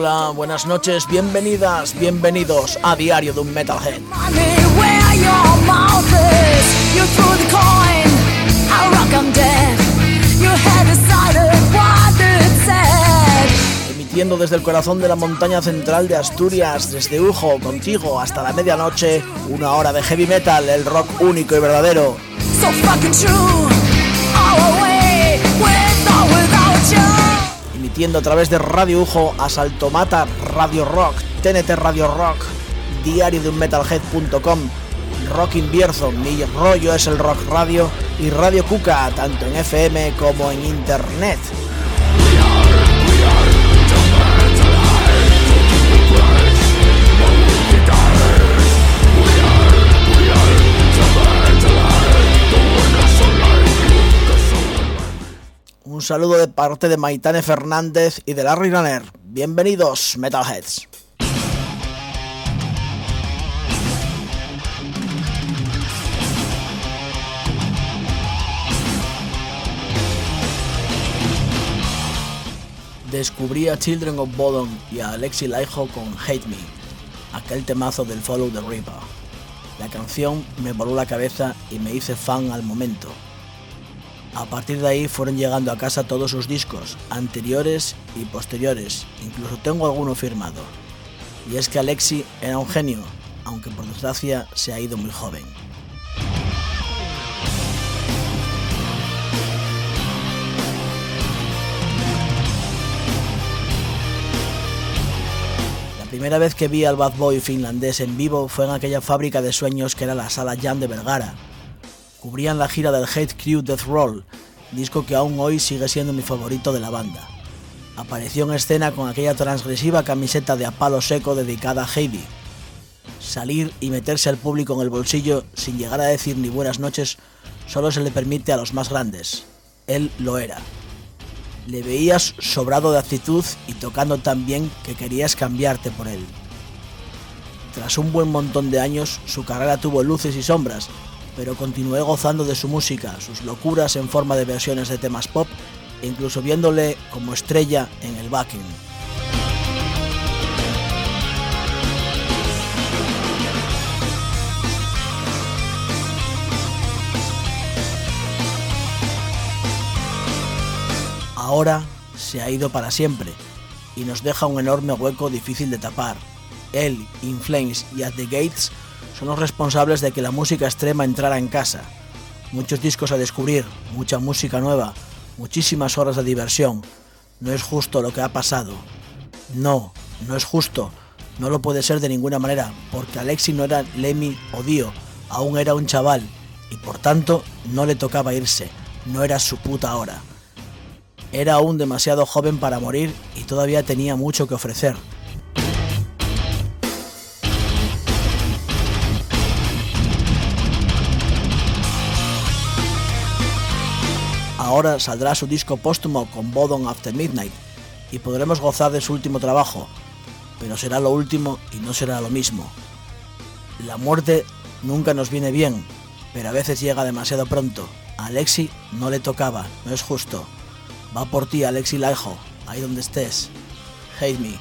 Hola, buenas noches, bienvenidas, bienvenidos a Diario de un Metalhead. Emitiendo desde el corazón de la montaña central de Asturias, desde Ujo, contigo hasta la medianoche, una hora de heavy metal, el rock único y verdadero. So fucking true, all away, with or without you. Emitiendo a través de Radio Ujo, Asaltomata Radio Rock, TNT Radio Rock, Diario de un Metalhead.com, Rock Invierzo, mi rollo es el rock radio, y Radio Cuca, tanto en FM como en internet. Un saludo de parte de Maitane Fernández y de Larry Runner. Bienvenidos, Metalheads. Descubrí a Children of Bodom y a Alexi Laiho con Hate Me, aquel temazo del Follow the Reaper. La canción me voló la cabeza y me hice fan al momento. A partir de ahí fueron llegando a casa todos sus discos, anteriores y posteriores, incluso tengo alguno firmado. Y es que Alexi era un genio, aunque por desgracia se ha ido muy joven. La primera vez que vi al Bad Boy finlandés en vivo fue en aquella fábrica de sueños que era la Sala Jam de Vergara. Cubrían la gira del Hate Crew Death Roll, disco que aún hoy sigue siendo mi favorito de la banda. Apareció en escena con aquella transgresiva camiseta de a palo seco dedicada a Heidi. Salir y meterse al público en el bolsillo sin llegar a decir ni buenas noches solo se le permite a los más grandes. Él lo era. Le veías sobrado de actitud y tocando tan bien que querías cambiarte por él. Tras un buen montón de años, su carrera tuvo luces y sombras, pero continué gozando de su música, sus locuras en forma de versiones de temas pop e incluso viéndole como estrella en el backing. Ahora se ha ido para siempre y nos deja un enorme hueco difícil de tapar. Él, In Flames y At the Gates son los responsables de que la música extrema entrara en casa. Muchos discos a descubrir, mucha música nueva, muchísimas horas de diversión. No es justo lo que ha pasado. No es justo. No lo puede ser de ninguna manera, porque Alexi no era Lemmy o Dio, aún era un chaval, y por tanto no le tocaba irse, no era su puta hora. Era aún demasiado joven para morir y todavía tenía mucho que ofrecer. Ahora saldrá su disco póstumo con Bodom After Midnight y podremos gozar de su último trabajo, pero será lo último y no será lo mismo. La muerte nunca nos viene bien, pero a veces llega demasiado pronto. A Alexi no le tocaba, no es justo. Va por ti, Alexi Laiho, ahí donde estés. Hate Me.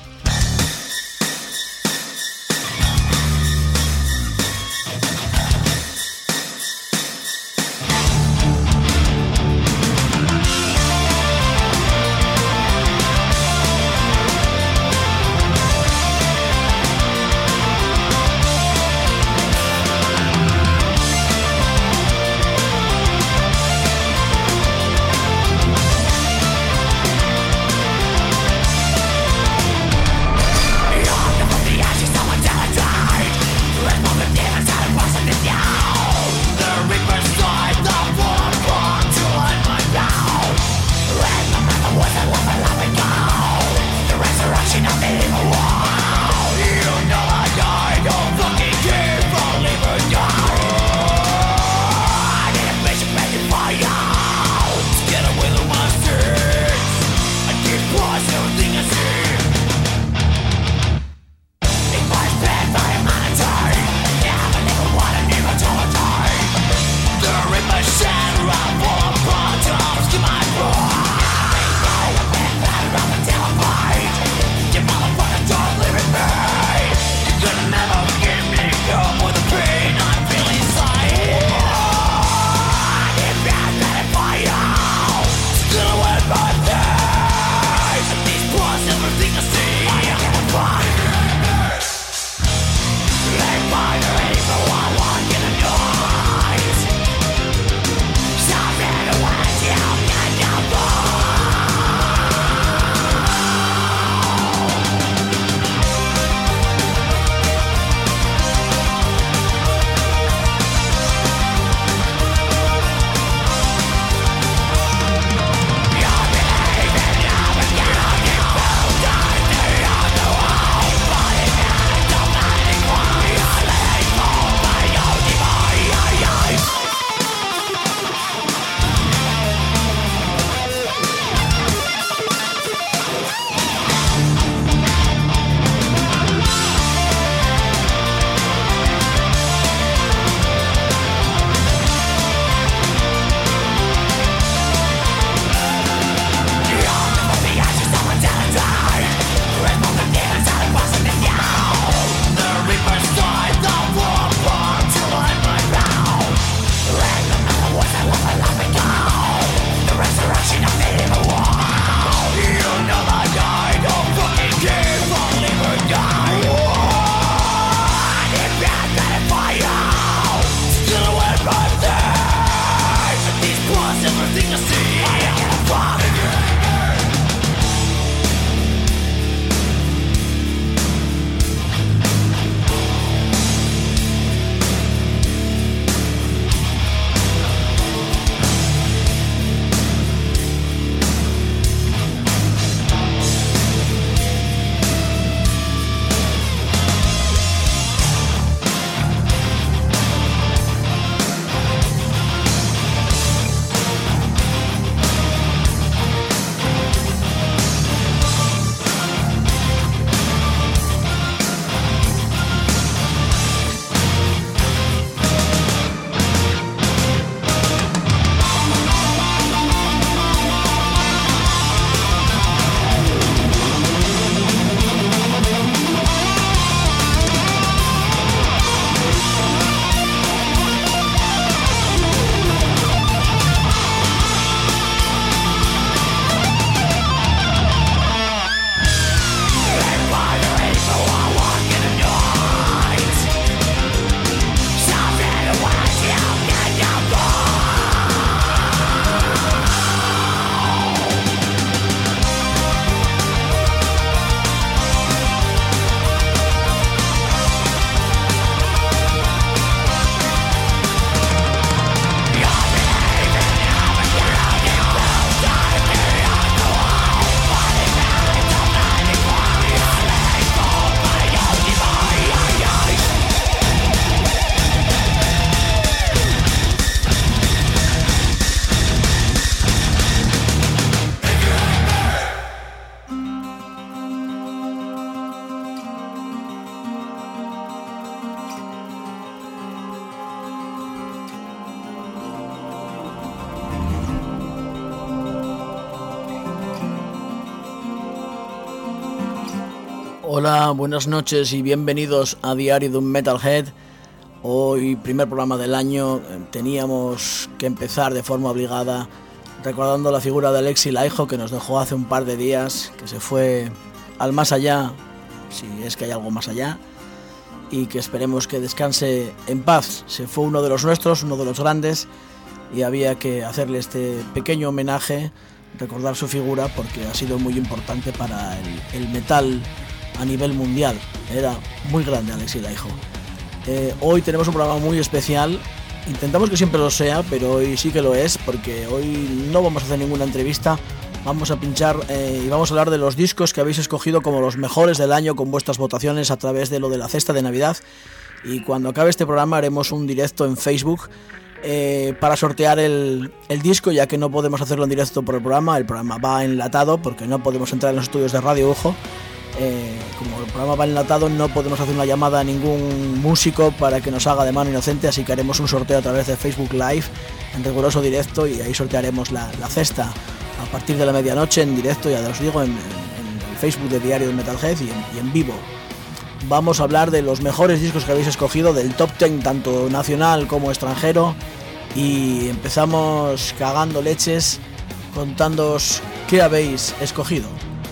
Hola, buenas noches y bienvenidos a Diario de un Metalhead. Hoy, primer programa del año, teníamos que empezar de forma obligada recordando la figura de Alexi Laiho, que nos dejó hace un par de días, que se fue al más allá, si es que hay algo más allá, y que esperemos que descanse en paz. Se fue uno de los nuestros, uno de los grandes, y había que hacerle este pequeño homenaje, recordar su figura, porque ha sido muy importante para el metal a nivel mundial. Era muy grande Alexi Laiho. Hoy tenemos un programa muy especial. Intentamos que siempre lo sea, pero hoy sí que lo es, porque hoy no vamos a hacer ninguna entrevista. Vamos a pinchar y vamos a hablar de los discos que habéis escogido como los mejores del año con vuestras votaciones a través de lo de la cesta de Navidad. Y cuando acabe este programa haremos un directo en Facebook para sortear el disco, ya que no podemos hacerlo en directo por el programa. El programa va enlatado porque no podemos entrar en los estudios de Radio Ujo. Como el programa va enlatado, no podemos hacer una llamada a ningún músico para que nos haga de mano inocente, así que haremos un sorteo a través de Facebook Live en riguroso directo, y ahí sortearemos la cesta a partir de la medianoche en directo, ya os digo, en el Facebook de Diario de Metalhead y en vivo. Vamos a hablar de los mejores discos que habéis escogido, del top 10 tanto nacional como extranjero, y empezamos cagando leches contándoos qué habéis escogido.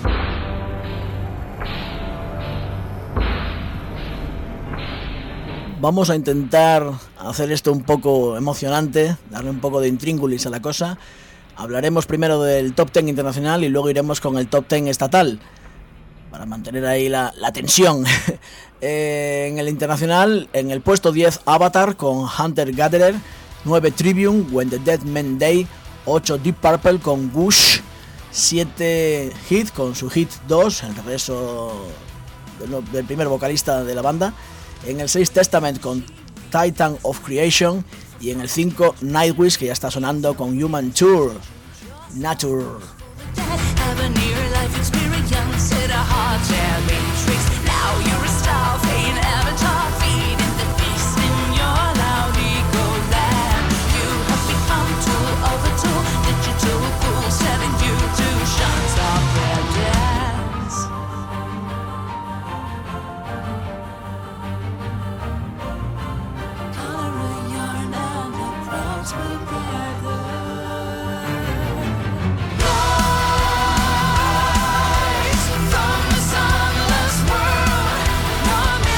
Vamos a intentar hacer esto un poco emocionante, darle un poco de intríngulis a la cosa. Hablaremos primero del top 10 internacional y luego iremos con el top 10 estatal, para mantener ahí la tensión. En el internacional, en el puesto 10, Avatar con Hunter Gatherer, 9, Tribune, When the Dead Men Die, 8, Deep Purple con Gush, 7, Hit con su Hit 2, el regreso del primer vocalista de la banda. En el 6, Testament con Titan of Creation. Y en el 5, Nightwish, que ya está sonando con Human Tour Nature. From the sunless world, no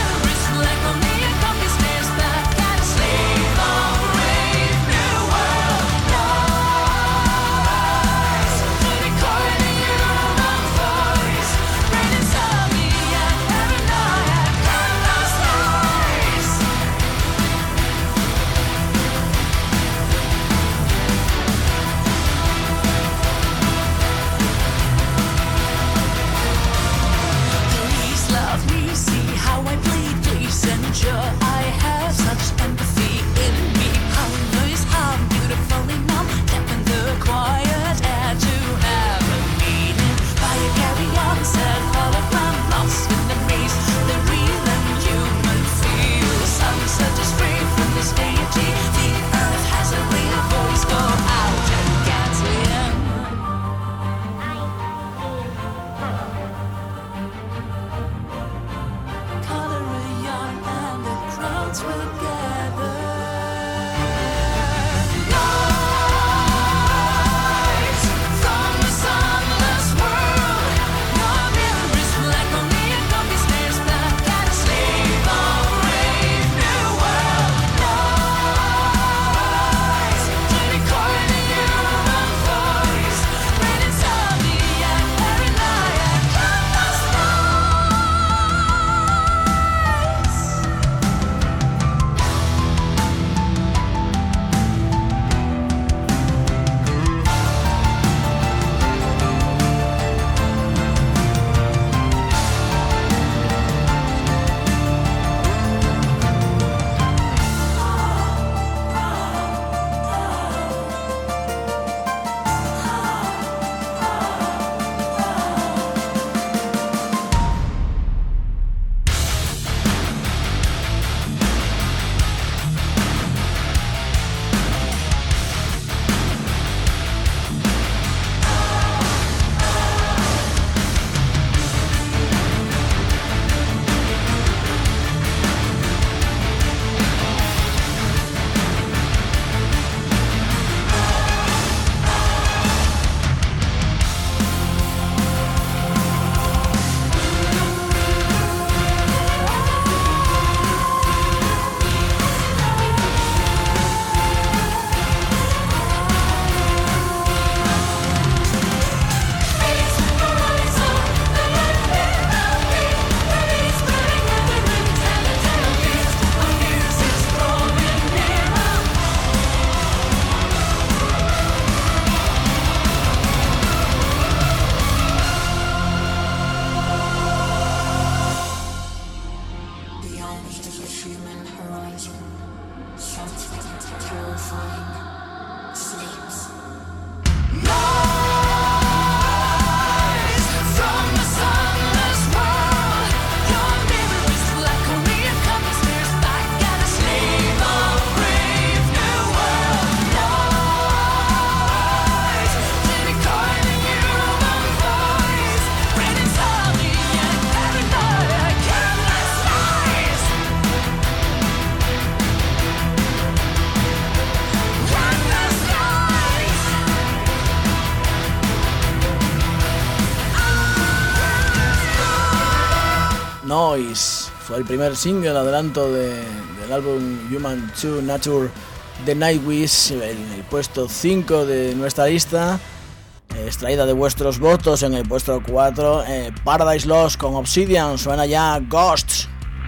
Noise fue el primer single adelanto del álbum Human 2 Nature de Nightwish, en el puesto 5 de nuestra lista, extraída de vuestros votos. En el puesto 4, Paradise Lost con Obsidian, suena ya Ghosts.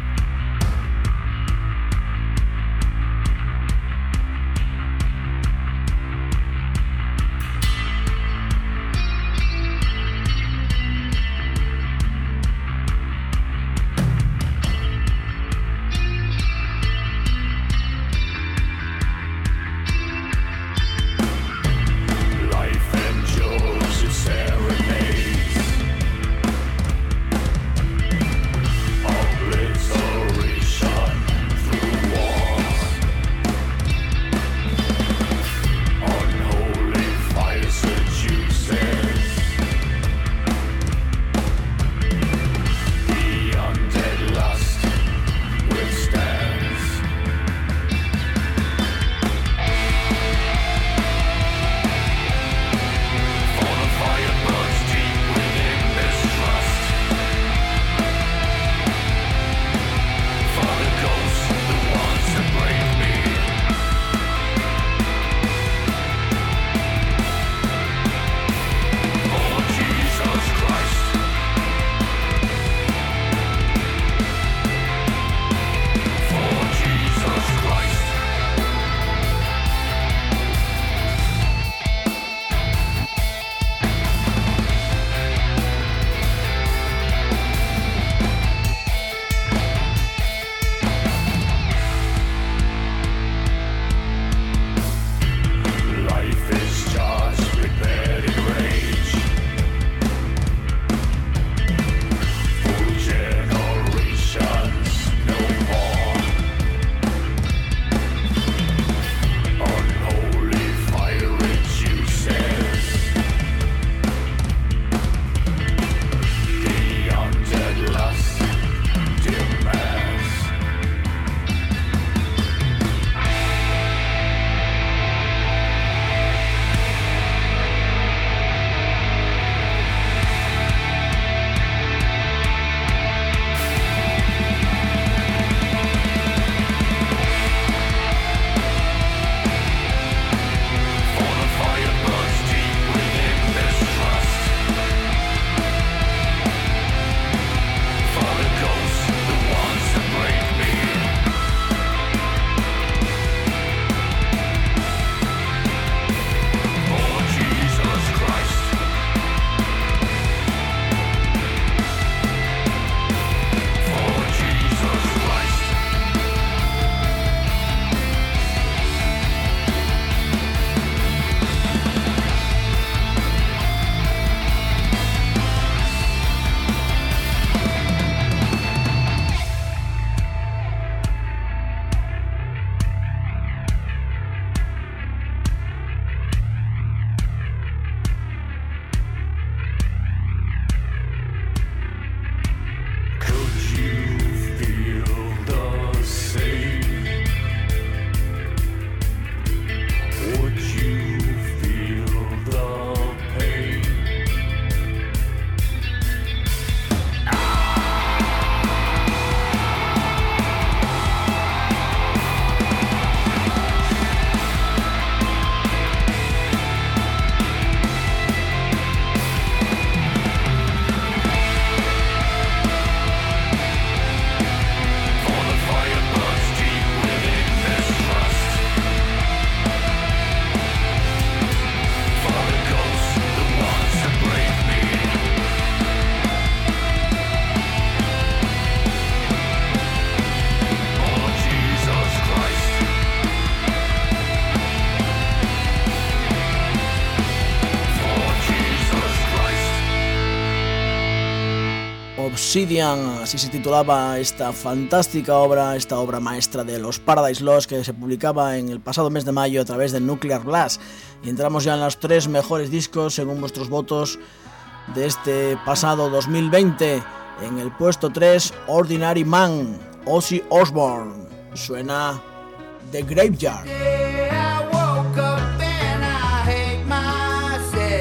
Obsidian, así se titulaba esta fantástica obra, esta obra maestra de los Paradise Lost, que se publicaba en el pasado mes de mayo a través de Nuclear Blast. Y entramos ya en los 3 mejores discos según vuestros votos de este pasado 2020. En el puesto 3, Ordinary Man, Ozzy Osbourne. Suena The Graveyard.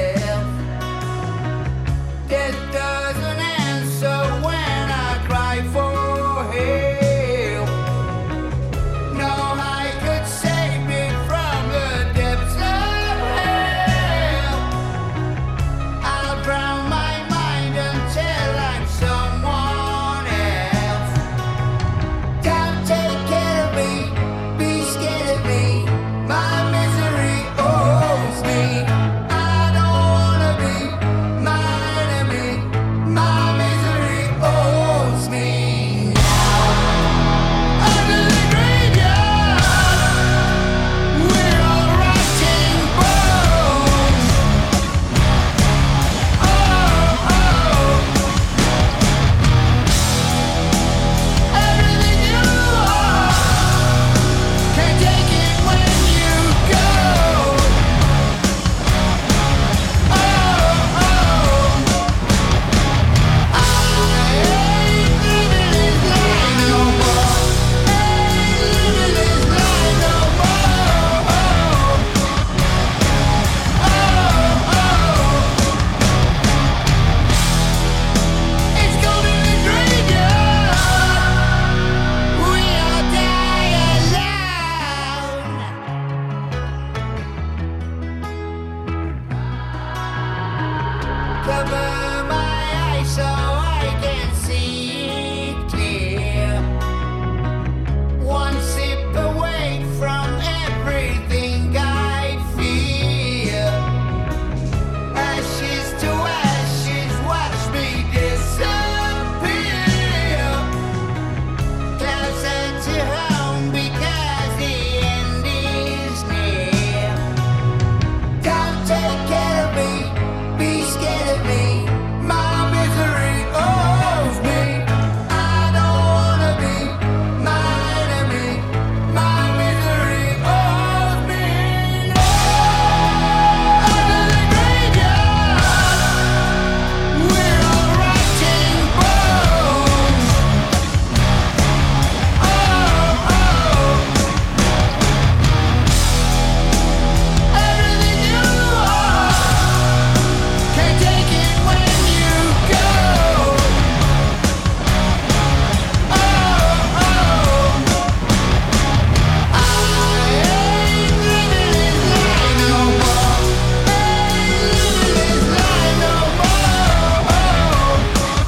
Cry Cover my eyes so I can see clear. One sip away from everything I fear. Ashes to ashes, watch me disappear. Clouds enter home because the end is near. Don't take care of me. Be scared of me, my misery owes me. I don't wanna be my enemy, my misery owes me. No, under the graveyard, we're all rotting bones. Oh, everything you are. Can't take it when you go. Oh, I ain't living this life no more. Ain't living this life no more.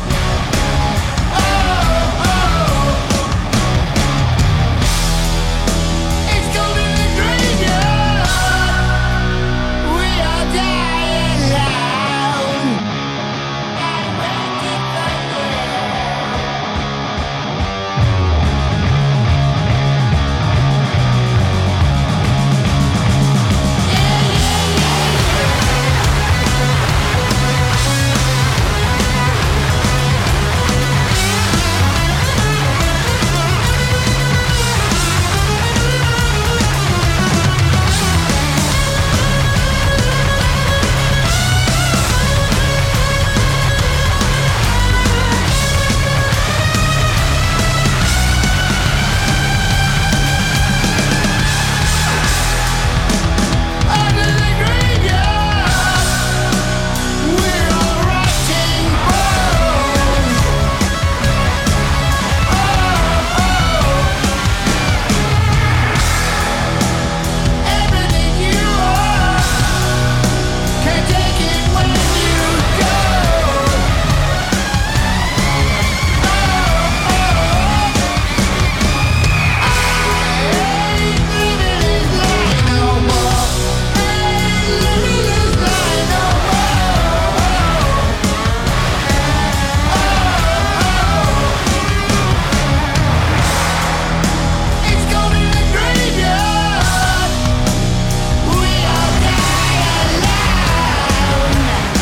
It's cold in the graveyard. We are dying loud. And waiting for under the graveyard, we're all rotting bones. Everything you are, can't take it when you go. I ain't living this life no more. Ain't living this life no more. It's cold in the graveyard. We all die alone.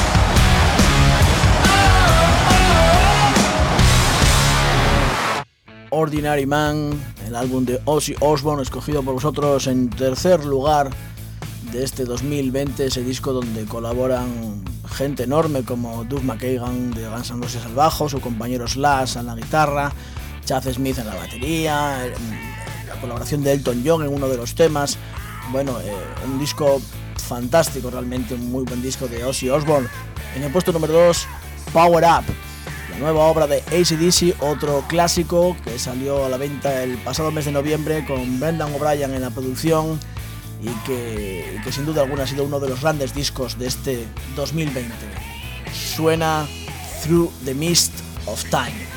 Ordinary Man, el álbum de Ozzy Osbourne, escogido por vosotros en tercer lugar de este 2020, ese disco donde colaboran gente enorme como Duff McKagan de Guns N' Roses al bajo, su compañero Slash en la guitarra, Chad Smith en la batería, la colaboración de Elton John en uno de los temas. Bueno, un disco fantástico, realmente un muy buen disco de Ozzy Osbourne. En el puesto número 2, Power Up, la nueva obra de AC/DC, otro clásico que salió a la venta el pasado mes de noviembre con Brendan O'Brien en la producción y que sin duda alguna ha sido uno de los grandes discos de este 2020. Suena Through the Mist of Time.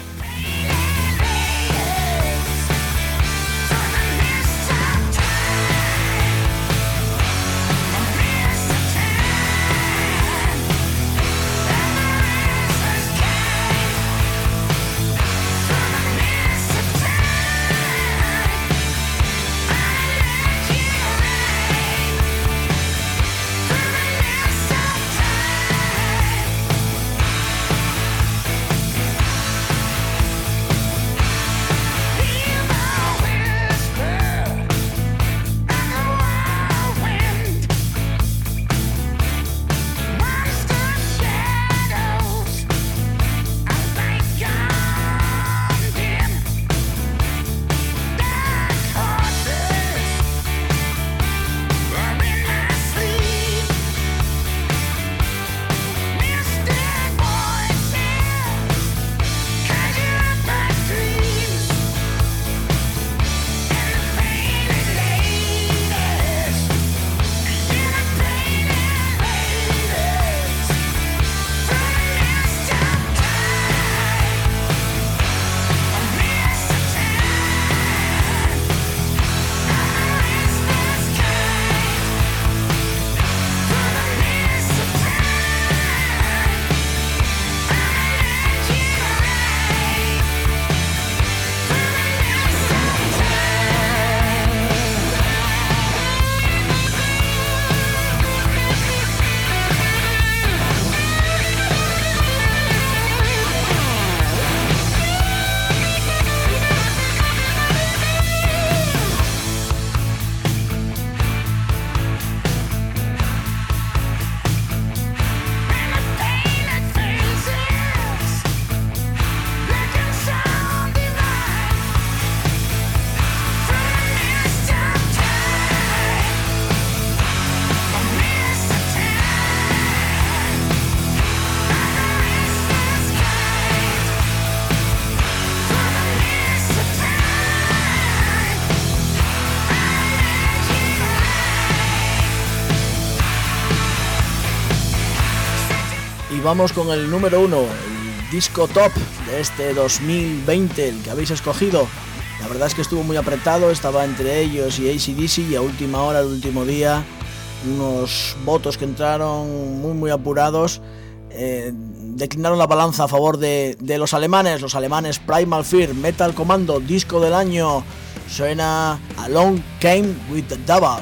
Y vamos con el número 1, el disco top de este 2020, el que habéis escogido. La verdad es que estuvo muy apretado, estaba entre ellos y AC/DC, y a última hora, el último día, unos votos que entraron muy apurados, declinaron la balanza a favor de los alemanes Primal Fear, Metal Commando, disco del año. Suena Along Came with the Devil.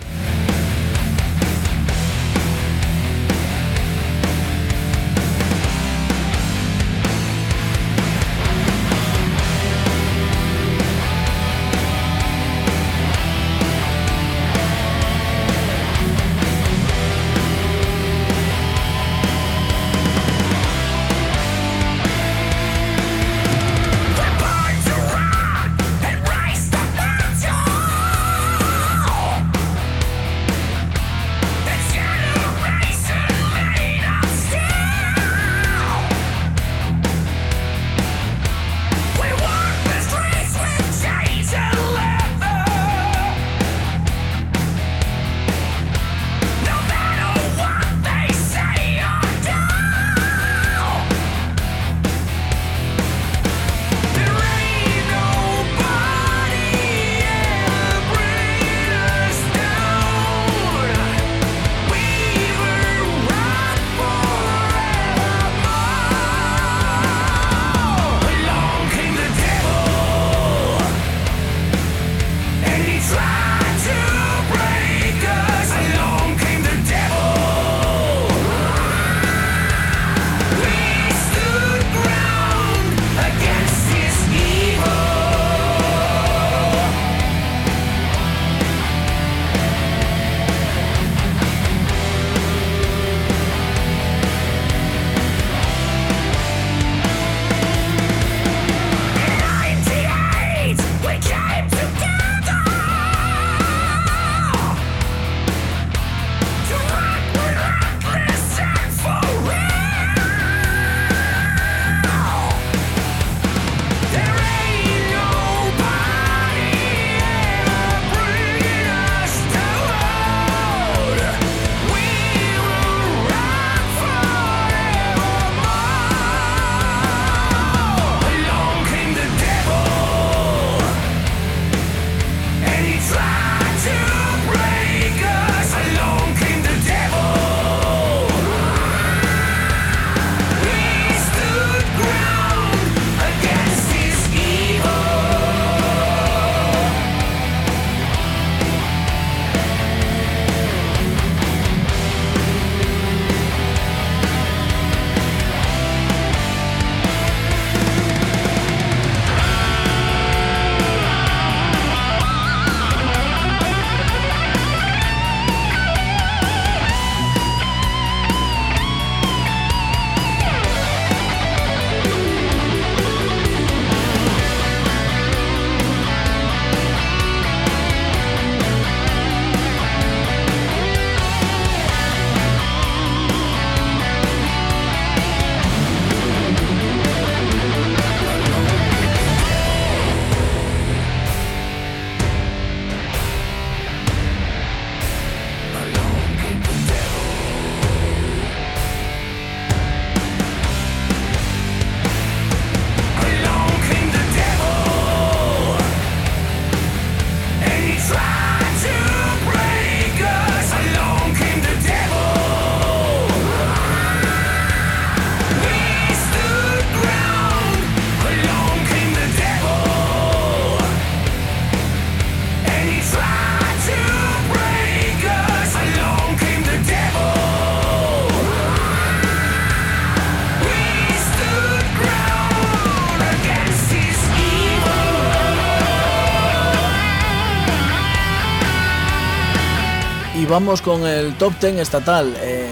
Y vamos con el top 10 estatal.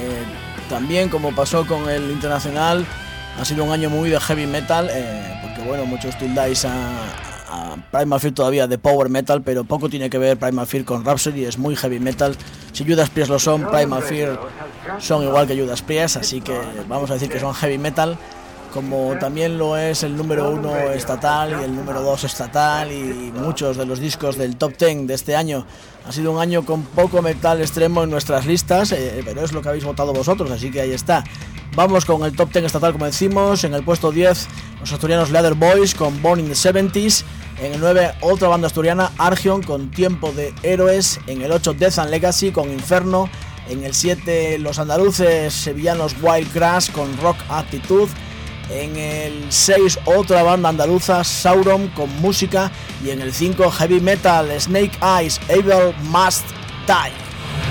También, como pasó con el internacional, ha sido un año muy de heavy metal, porque bueno, muchos tildáis a Primal Fear todavía de power metal, pero poco tiene que ver Primal Fear con Rhapsody, es muy heavy metal. Si Judas Priest lo son, Primal Fear son igual que Judas Priest, así que vamos a decir que son heavy metal, como también lo es el número 1 estatal y el número 2 estatal y muchos de los discos del top 10 de este año. Ha sido un año con poco metal extremo en nuestras listas, pero es lo que habéis votado vosotros, así que ahí está. Vamos con el top 10 estatal, como decimos. En el puesto 10, los asturianos Leather Boys con Born in the 70s. En el 9, otra banda asturiana, Argion, con Tiempo de Héroes. En el 8, Death and Legacy con Inferno. En el 7, los andaluces sevillanos Wild Crash con Rock Attitude. En el 6, otra banda andaluza, Sauron, con Música. Y en el 5, heavy metal, Snake Eyes, Evil Must Die.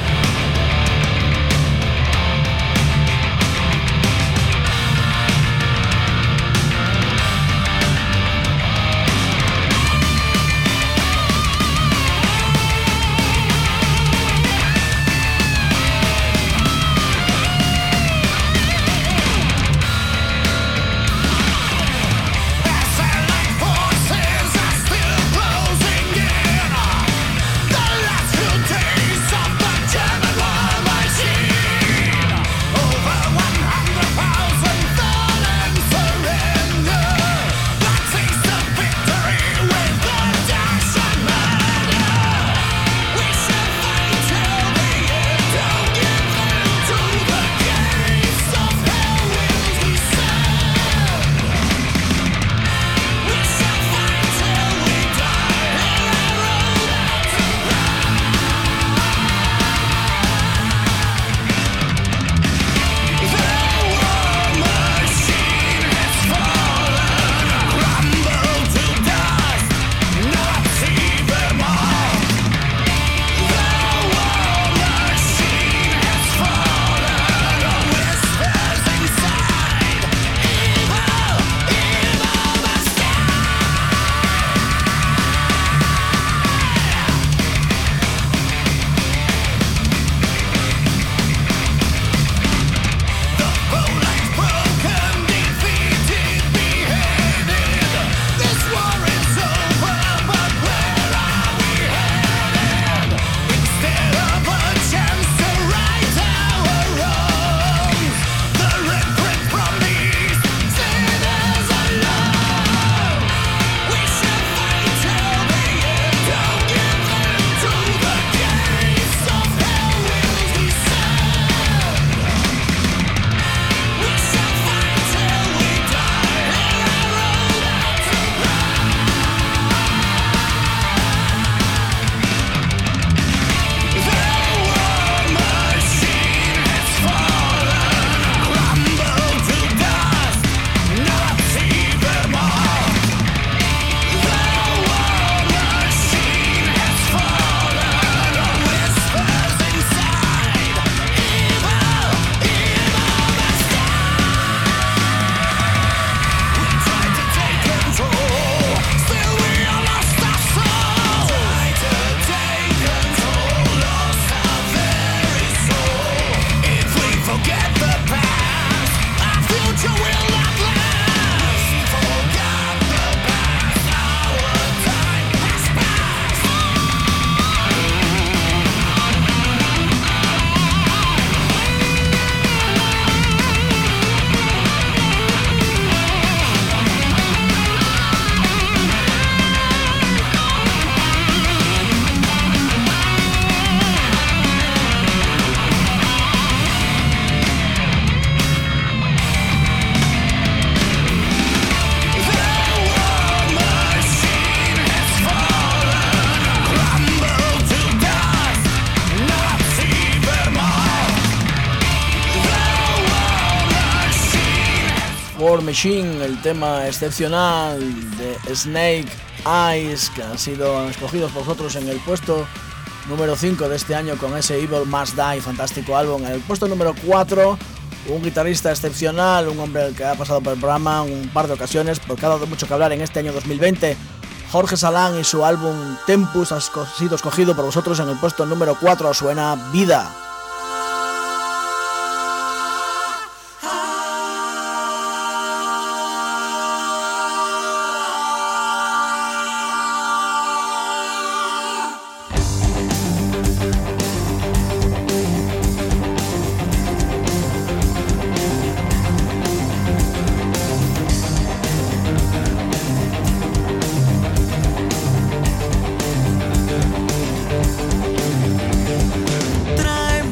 War Machine, el tema excepcional de Snake Eyes, que han sido escogidos por vosotros en el puesto número 5 de este año con ese Evil Must Die, fantástico álbum. En el puesto número 4, un guitarrista excepcional, un hombre que ha pasado por el programa un par de ocasiones porque ha dado mucho que hablar en este año 2020. Jorge Salán y su álbum Tempus ha sido escogido por vosotros en el puesto número 4, suena Vida. Tráeme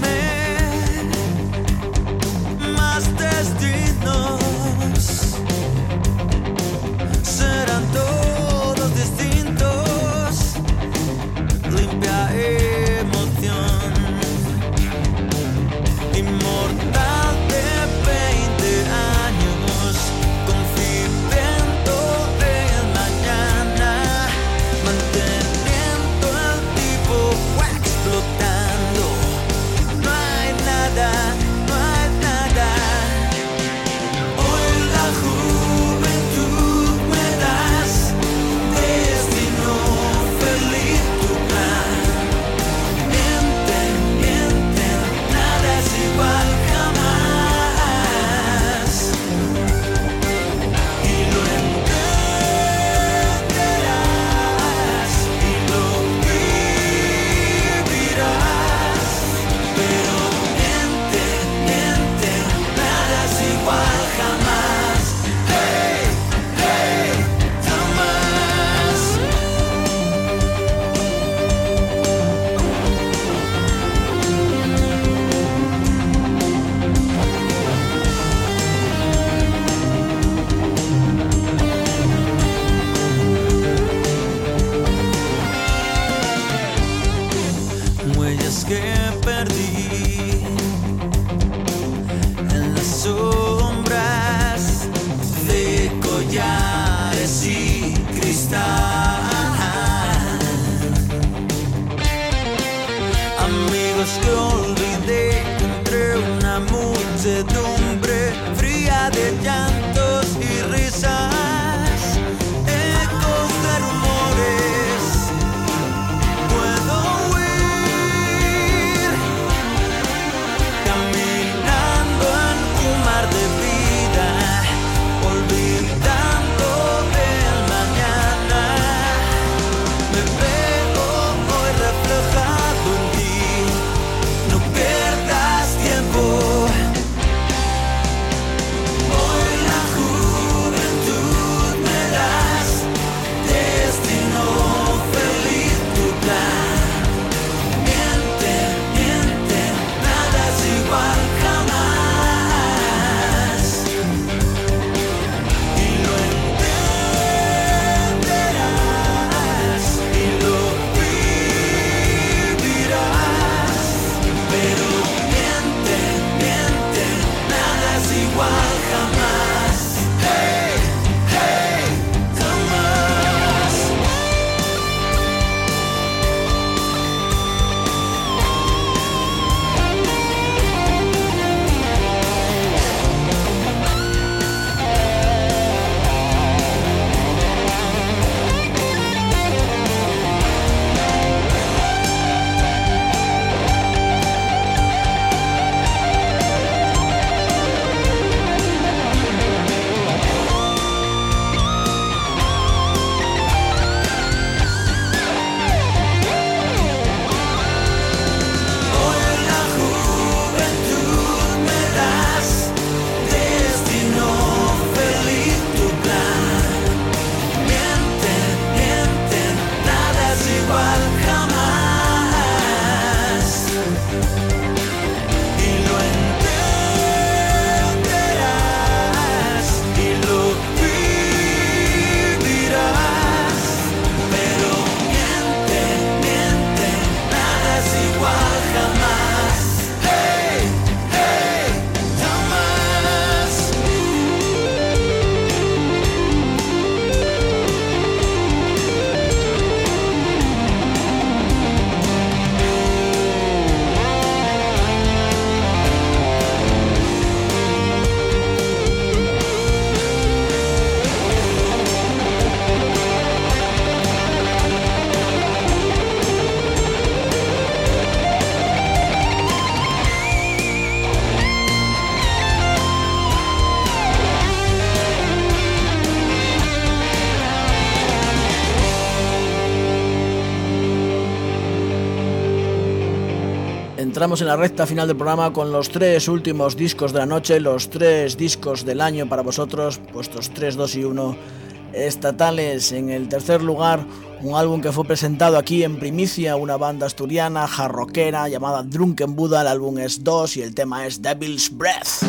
igual jamás. Hey, hey, jamás. Entramos en la recta final del programa con los 3 últimos discos de la noche, los 3 discos del año para vosotros, puestos 3, 2 y 1 estatales. En el tercer lugar, un álbum que fue presentado aquí en primicia, una banda asturiana, jarroquera, llamada Drunken Buddha. El álbum es 2 y el tema es Devil's Breath.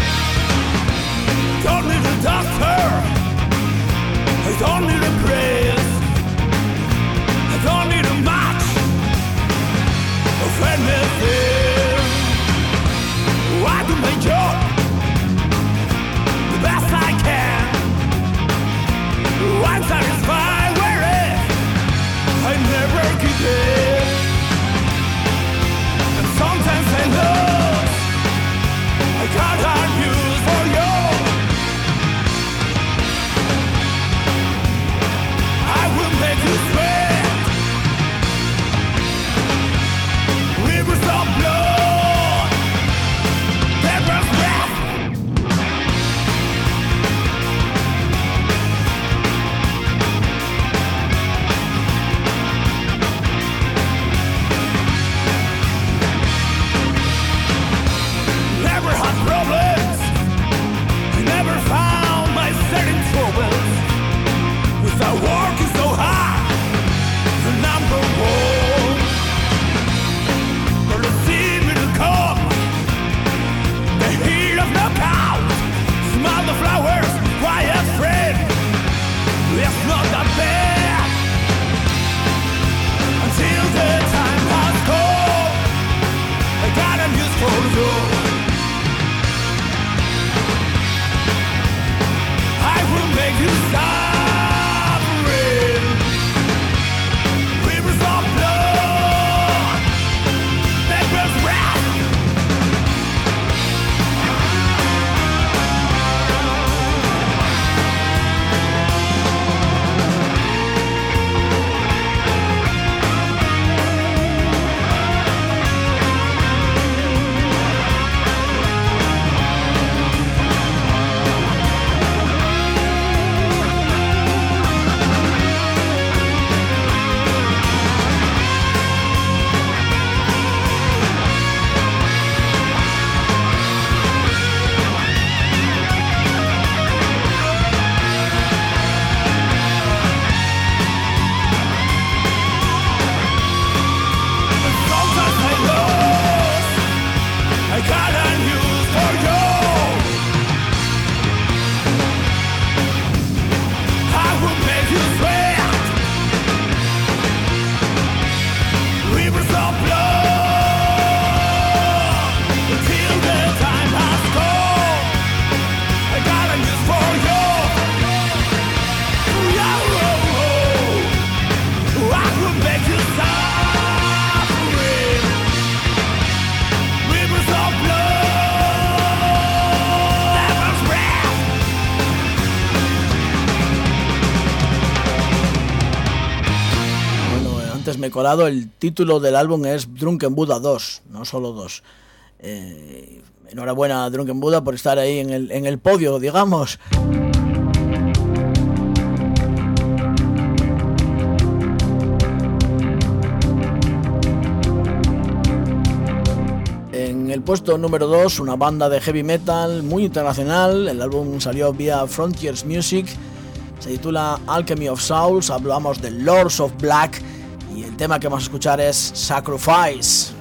Don't need a doctor, I don't need a prayer. antes me he colado, el título del álbum es Drunken Buddha 2, no solo 2. Enhorabuena a Drunken Buddha por estar ahí en el podio, digamos. En el puesto número 2, una banda de heavy metal muy internacional. El álbum salió vía Frontiers Music, se titula Alchemy of Souls, hablamos de Lords of Black y el tema que vamos a escuchar es Sacrifice.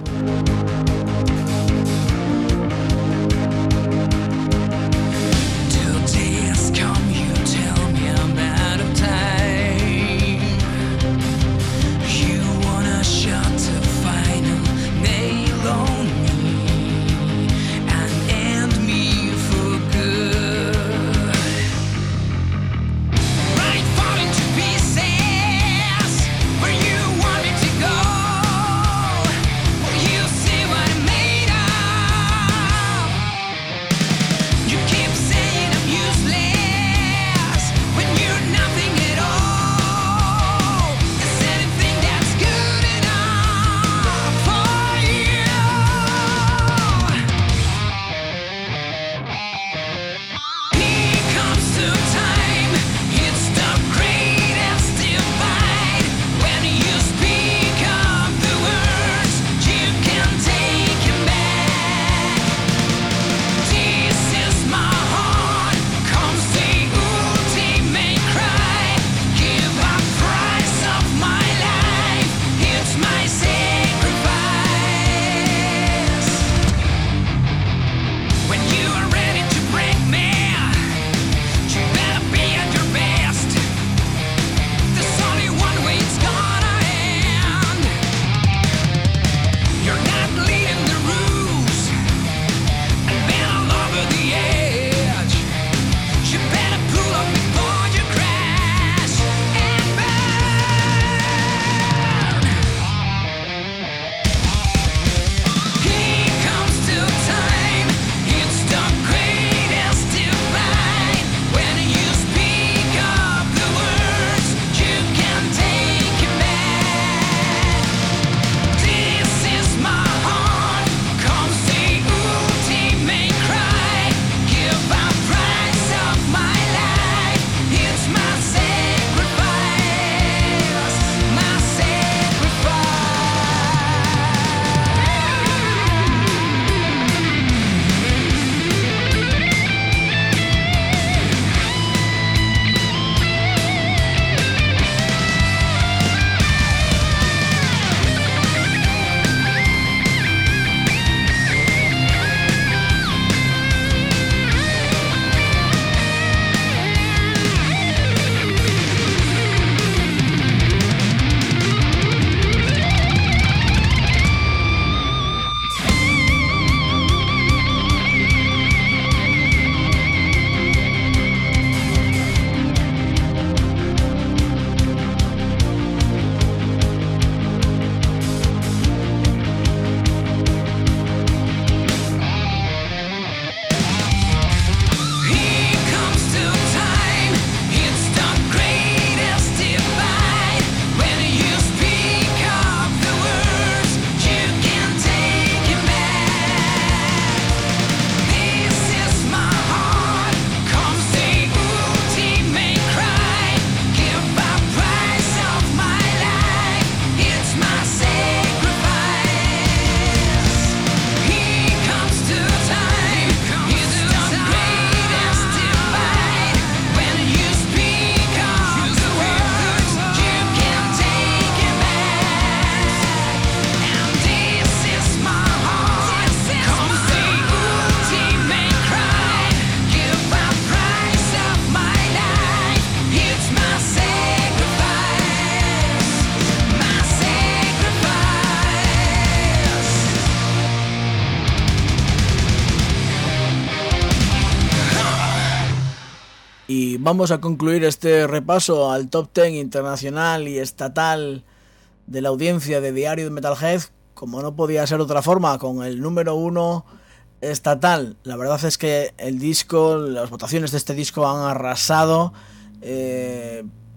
Y vamos a concluir este repaso al top 10 internacional y estatal de la audiencia de Diario de Metalhead, como no podía ser otra forma, con el número 1 estatal. La verdad es que el disco, las votaciones de este disco han arrasado.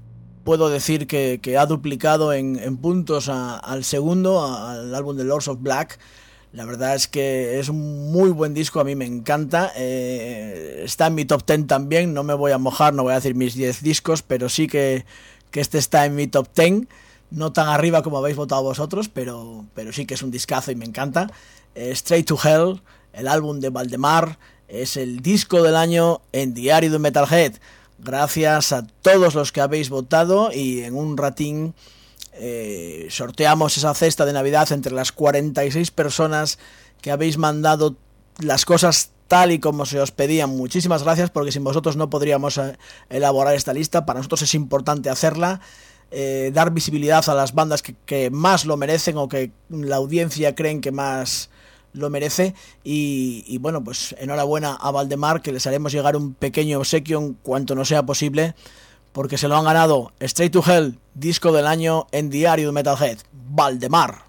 puedo decir que ha duplicado en puntos al segundo, al álbum de Lords of Black. La verdad es que es un muy buen disco, a mí me encanta. Está en mi top 10 también, no me voy a mojar, no voy a decir mis 10 discos, pero sí que este está en mi top 10. No tan arriba como habéis votado vosotros, pero sí que es un discazo y me encanta. Straight to Hell, el álbum de Valdemar, es el disco del año en Diario de Metalhead. Gracias a todos los que habéis votado, y en un ratín sorteamos esa cesta de Navidad entre las 46 personas que habéis mandado las cosas tal y como se os pedían. Muchísimas gracias, porque sin vosotros no podríamos elaborar esta lista. Para nosotros es importante hacerla, dar visibilidad a las bandas que más lo merecen, o que la audiencia creen que más lo merece. Y bueno, pues enhorabuena a Valdemar, que les haremos llegar un pequeño obsequio en cuanto nos sea posible, porque se lo han ganado. Straight to Hell, disco del año en Diario de Metalhead, Valdemar.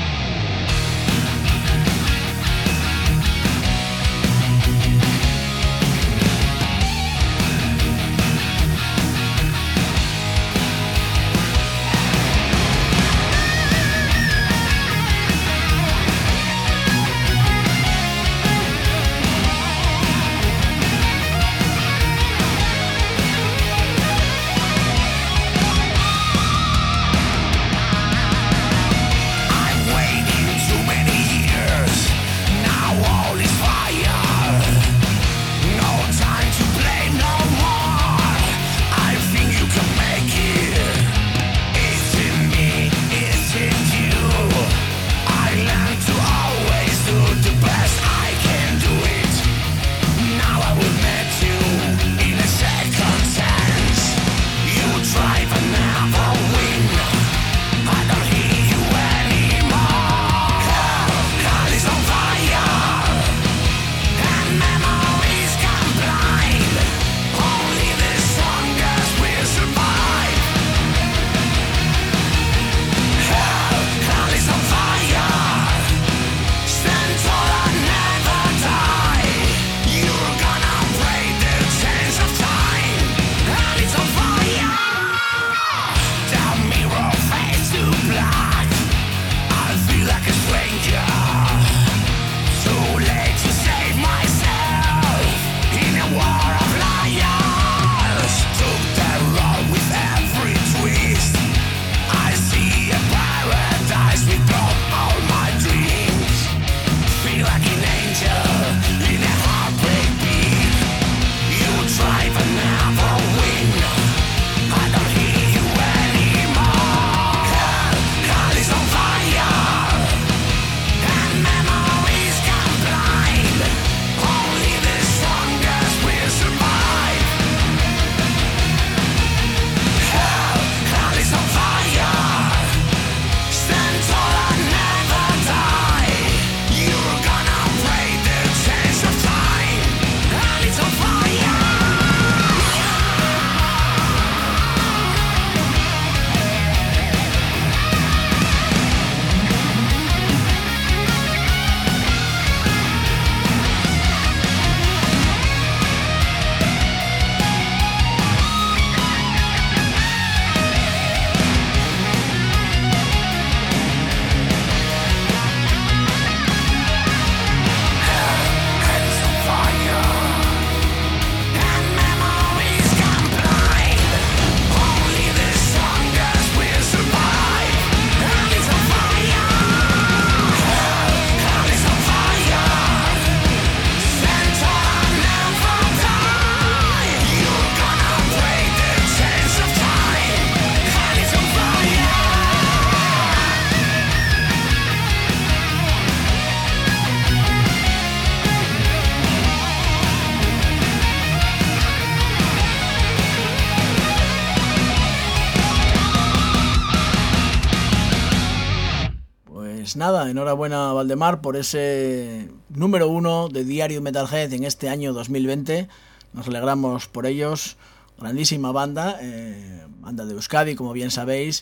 Nada, enhorabuena a Valdemar por ese número 1 de Diario Metalhead en este año 2020. Nos alegramos por ellos. Grandísima banda, banda de Euskadi, como bien sabéis,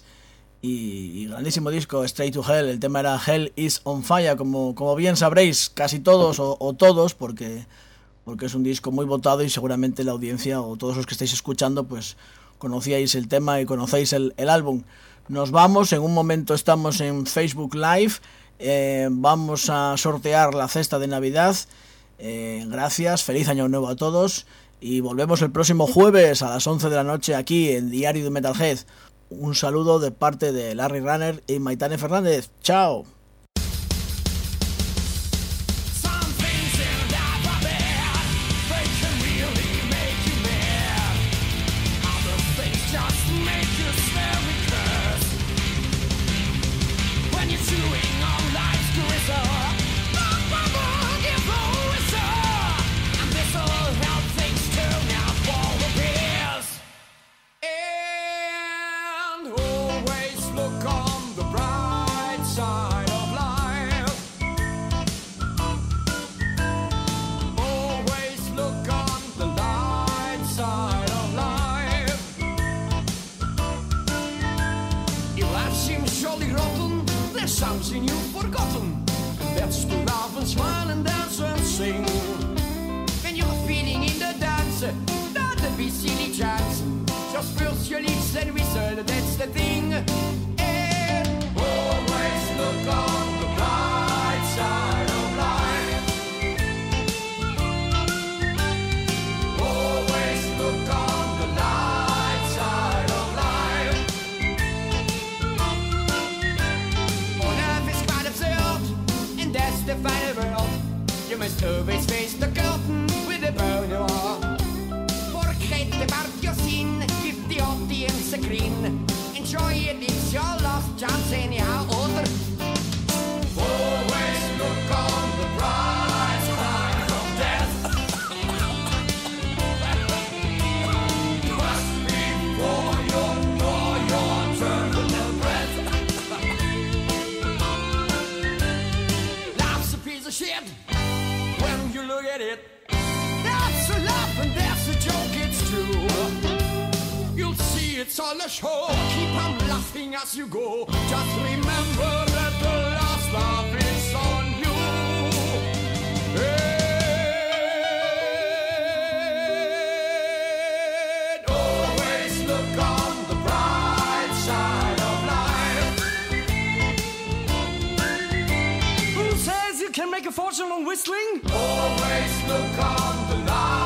y grandísimo disco, Straight to Hell. El tema era Hell is on Fire, como bien sabréis casi todos o todos, porque es un disco muy votado, y seguramente la audiencia o todos los que estáis escuchando pues conocíais el tema y conocéis el álbum. Nos vamos, en un momento estamos en Facebook Live, vamos a sortear la cesta de Navidad. Gracias, feliz año nuevo a todos y volvemos el próximo jueves a las 11 de la noche aquí en Diario de Metalhead. Un saludo de parte de Larry Runner y Maitane Fernández. ¡Chao! Something you've forgotten, and that's to laugh and smile and dance and sing. When you're feeling in the dance, not a be silly chance. Just purse your lips and whistle, that's the thing. And always look on the bright side of life. Always look on the light side of life. That's the final world. You must always face the curtain with a bow noir. Forget about your sin, give the audience a grin. Enjoy it, it's your last chance anyhow. Other. Always look on the bright side of death. Just before you draw your terminal breath. Shit, when you look at it, that's a laugh and that's a joke, it's true. You'll see it's all a show, keep on laughing as you go. Just remember that the last laugh is on you. And always look on the bright side of life. Who says you can make a fortune on whistling? Always look on the light.